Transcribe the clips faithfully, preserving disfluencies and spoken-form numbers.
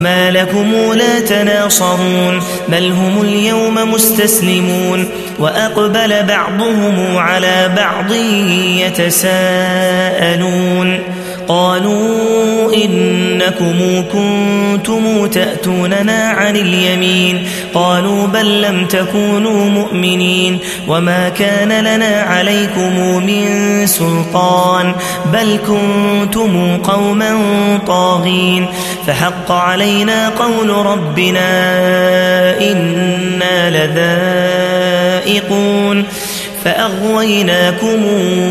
ما لكم لا تناصرون بل هم اليوم مستسلمون وأقبل بعضهم على بعض يتساءلون قالوا إنكم كنتم تأتوننا عن اليمين قالوا بل لم تكونوا مؤمنين وما كان لنا عليكم من سلطان بل كنتم قوما طاغين فحق علينا قول ربنا إنا لذائقون فأغويناكم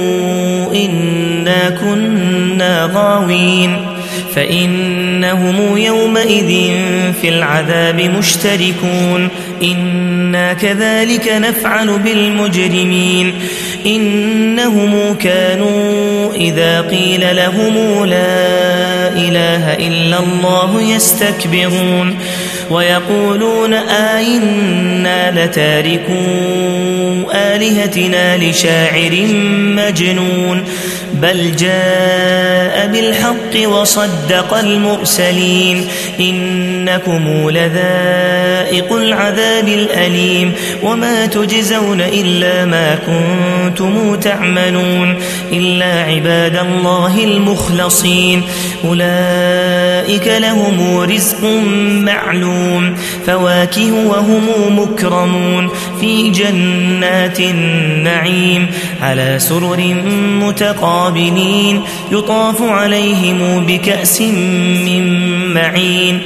إنا كنا غاوين فإنهم يومئذ في العذاب مشتركون إنا كذلك نفعل بالمجرمين إنهم كانوا إذا قيل لهم لا إله إلا الله يستكبرون ويقولون آئنا لتاركو آلهتنا لشاعر مجنون بل جاء بالحق وصدق المرسلين إنكم لذائق العذاب الأليم وما تجزون إلا ما كنتم تعملون إلا عباد الله المخلصين أولئك لهم رزق معلوم فواكه وهم مكرمون في جنات النعيم على سرر متقابلين يطاف عليهم بكأس من معين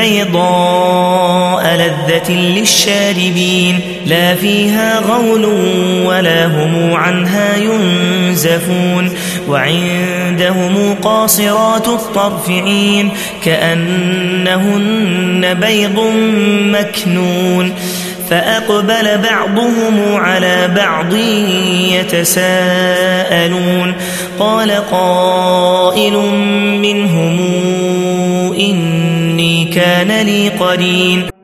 بيضاء لذة للشاربين لا فيها غول ولا هم عنها ينزفون وعندهم قاصرات الطرف عين كأنهن بيض مكنون فأقبل بعضهم على بعض يتساءلون قال قائل منهم إني كان لي قرين